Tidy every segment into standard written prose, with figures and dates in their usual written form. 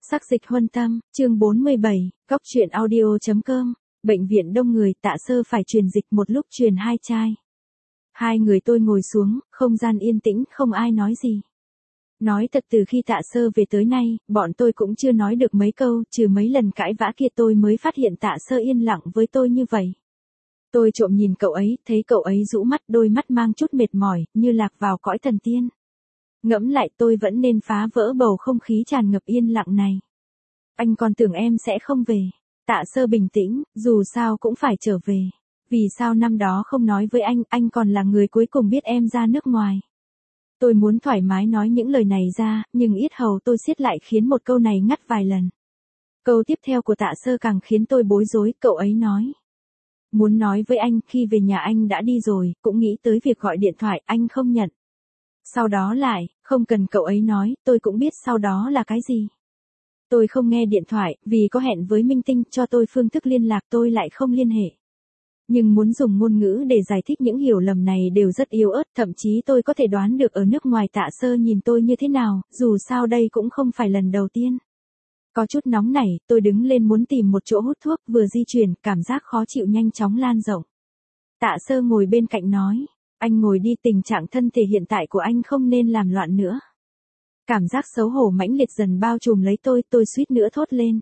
Sắc dịch huân tâm, chương 47, góc truyện audio.com. Bệnh viện đông người, Tạ Sơ phải truyền dịch một lúc truyền 2 chai. Hai người tôi ngồi xuống, không gian yên tĩnh, không ai nói gì. Nói thật, từ khi Tạ Sơ về tới nay, bọn tôi cũng chưa nói được mấy câu, trừ mấy lần cãi vã kia tôi mới phát hiện Tạ Sơ yên lặng với tôi như vậy. Tôi trộm nhìn cậu ấy, thấy cậu ấy rũ mắt, đôi mắt mang chút mệt mỏi, như lạc vào cõi thần tiên. Ngẫm lại, tôi vẫn nên phá vỡ bầu không khí tràn ngập yên lặng này. Anh còn tưởng em sẽ không về. Tạ Sơ bình tĩnh, dù sao cũng phải trở về. Vì sao năm đó không nói với anh còn là người cuối cùng biết em ra nước ngoài. Tôi muốn thoải mái nói những lời này ra, nhưng yết hầu tôi siết lại khiến một câu này ngắt vài lần. Câu tiếp theo của Tạ Sơ càng khiến tôi bối rối, cậu ấy nói. Muốn nói với anh, khi về nhà anh đã đi rồi, cũng nghĩ tới việc gọi điện thoại, anh không nhận. Sau đó lại, không cần cậu ấy nói, tôi cũng biết sau đó là cái gì. Tôi không nghe điện thoại, vì có hẹn với Minh Tinh, cho tôi phương thức liên lạc tôi lại không liên hệ. Nhưng muốn dùng ngôn ngữ để giải thích những hiểu lầm này đều rất yếu ớt, thậm chí tôi có thể đoán được ở nước ngoài Tạ Sơ nhìn tôi như thế nào, dù sao đây cũng không phải lần đầu tiên. Có chút nóng nảy, tôi đứng lên muốn tìm một chỗ hút thuốc, vừa di chuyển, cảm giác khó chịu nhanh chóng lan rộng. Tạ Sơ ngồi bên cạnh nói, anh ngồi đi, tình trạng thân thể hiện tại của anh không nên làm loạn nữa. Cảm giác xấu hổ mãnh liệt dần bao trùm lấy tôi suýt nữa thốt lên.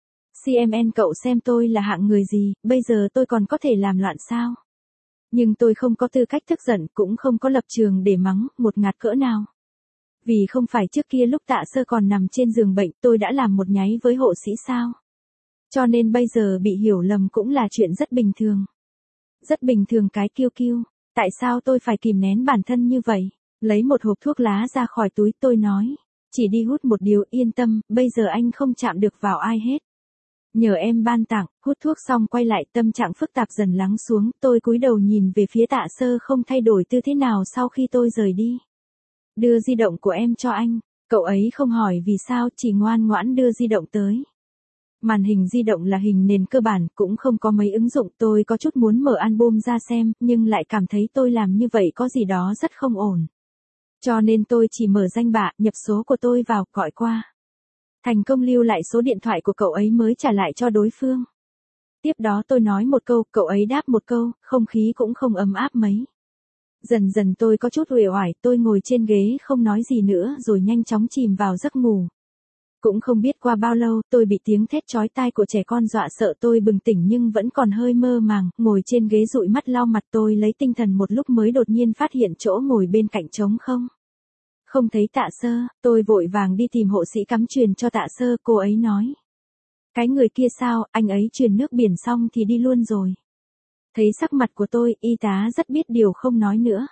CMN, cậu xem tôi là hạng người gì, bây giờ tôi còn có thể làm loạn sao? Nhưng tôi không có tư cách tức giận, cũng không có lập trường để mắng, một ngạt cỡ nào. Vì không phải trước kia lúc Tạ Sơ còn nằm trên giường bệnh tôi đã làm một nháy với hộ sĩ sao? Cho nên bây giờ bị hiểu lầm cũng là chuyện rất bình thường. Rất bình thường cái kiêu kiêu. Tại sao tôi phải kìm nén bản thân như vậy? Lấy một hộp thuốc lá ra khỏi túi tôi nói. Chỉ đi hút một điều, yên tâm, bây giờ anh không chạm được vào ai hết. Nhờ em ban tặng, hút thuốc xong quay lại, tâm trạng phức tạp dần lắng xuống, tôi cúi đầu nhìn về phía Tạ Sơ không thay đổi tư thế nào sau khi tôi rời đi. Đưa di động của em cho anh, cậu ấy không hỏi vì sao, chỉ ngoan ngoãn đưa di động tới. Màn hình di động là hình nền cơ bản, cũng không có mấy ứng dụng, tôi có chút muốn mở album ra xem, nhưng lại cảm thấy tôi làm như vậy có gì đó rất không ổn. Cho nên tôi chỉ mở danh bạ, nhập số của tôi vào, gọi qua. Thành công lưu lại số điện thoại của cậu ấy mới trả lại cho đối phương. Tiếp đó tôi nói một câu, cậu ấy đáp một câu, không khí cũng không ấm áp mấy. Dần dần tôi có chút uể oải, tôi ngồi trên ghế không nói gì nữa rồi nhanh chóng chìm vào giấc ngủ. Cũng không biết qua bao lâu, tôi bị tiếng thét chói tai của trẻ con dọa sợ, tôi bừng tỉnh nhưng vẫn còn hơi mơ màng, ngồi trên ghế dụi mắt lau mặt, tôi lấy tinh thần một lúc mới đột nhiên phát hiện chỗ ngồi bên cạnh trống không. Không thấy Tạ Sơ, tôi vội vàng đi tìm hộ sĩ cắm truyền cho Tạ Sơ, cô ấy nói. Cái người kia sao, anh ấy truyền nước biển xong thì đi luôn rồi. Thấy sắc mặt của tôi, y tá rất biết điều không nói nữa.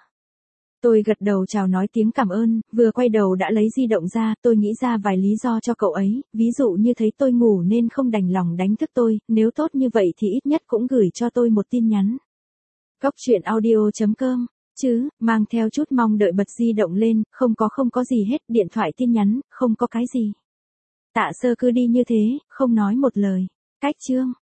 Tôi gật đầu chào nói tiếng cảm ơn, vừa quay đầu đã lấy di động ra, tôi nghĩ ra vài lý do cho cậu ấy, ví dụ như thấy tôi ngủ nên không đành lòng đánh thức tôi, nếu tốt như vậy thì ít nhất cũng gửi cho tôi một tin nhắn. Góc truyện audio.com, chứ, mang theo chút mong đợi bật di động lên, không có gì hết, điện thoại tin nhắn, không có cái gì. Tạ Sơ cứ đi như thế, không nói một lời. Cách chương.